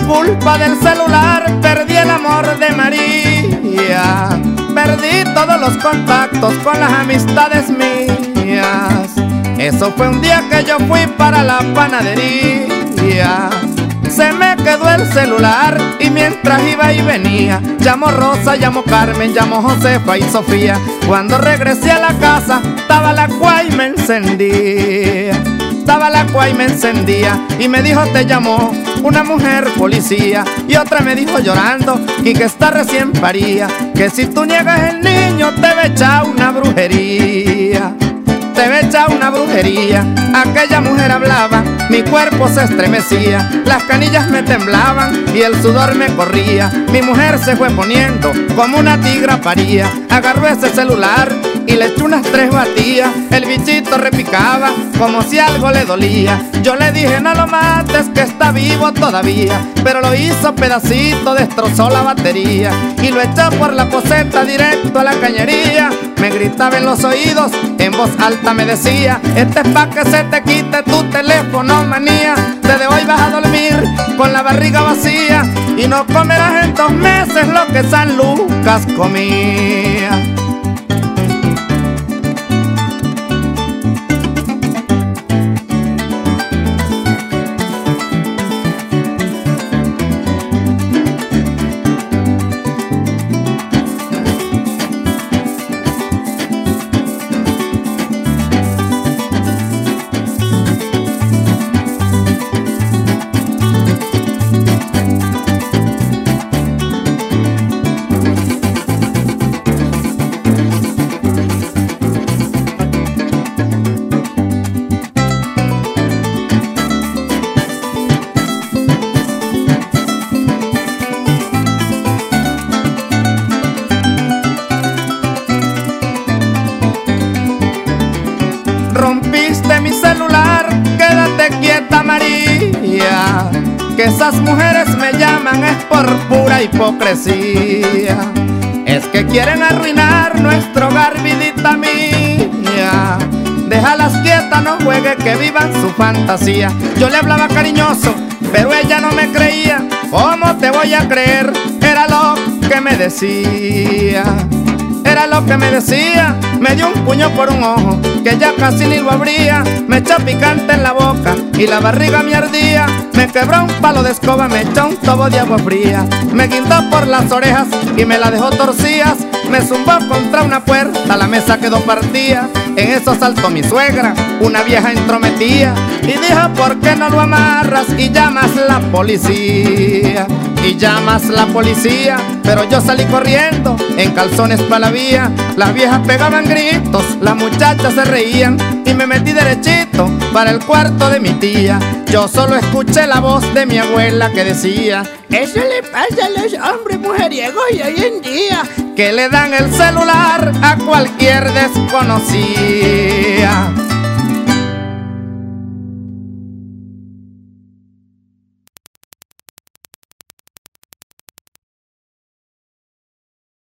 culpa del celular perdí el amor de María, perdí todos los contactos con las amistades mías. Eso fue un día que yo fui para la panadería. Se me quedó el celular y mientras iba y venía, llamó Rosa, llamó Carmen, llamó Josefa y Sofía. Cuando regresé a la casa, estaba la cua y me encendía. Estaba la cua y me encendía y me dijo: te llamó una mujer policía. Y otra me dijo llorando y que está recién paría, que si tú niegas el niño te va a echar una brujería. Te va a echar una brujería. Aquella mujer hablaba, mi cuerpo se estremecía, las canillas me temblaban y el sudor me corría. Mi mujer se fue poniendo como una tigra paría. Agarró ese celular y le echó unas 3 batías. El bichito repicaba como si algo le dolía. Yo le dije: no lo mates, que está vivo todavía. Pero lo hizo pedacito, destrozó la batería y lo echó por la poseta directo a la cañería. Me gritaba en los oídos, en voz alta me decía: este es pa' que se te quite tu teléfono manía. Desde hoy vas a dormir con la barriga vacía y no comerás en 2 meses lo que San Lucas comía. Rompiste mi celular, quédate quieta María, que esas mujeres me llaman es por pura hipocresía. Es que quieren arruinar nuestro hogar, vidita mía. Déjalas quietas, no juegue, que vivan su fantasía. Yo le hablaba cariñoso, pero ella no me creía. ¿Cómo te voy a creer? Era lo que me decía. Era lo que me decía. Me dio un puño por un ojo, que ya casi ni lo abría. Me echó picante en la boca y la barriga me ardía. Me quebró un palo de escoba, me echó un tobo de agua fría. Me guindó por las orejas y me la dejó torcidas. Me zumbó contra una puerta, la mesa quedó partida. En eso saltó mi suegra, una vieja entrometida, y dijo: ¿por qué no lo amarras y llamas la policía? Y llamas la policía. Pero yo salí corriendo en calzones pa' la vía. Las viejas pegaban gritos, las muchachas se reían y me metí derechito para el cuarto de mi tía. Yo solo escuché la voz de mi abuela que decía: eso le pasa a los hombres mujeriegos y hoy en día, que le dan el celular a cualquier desconocida.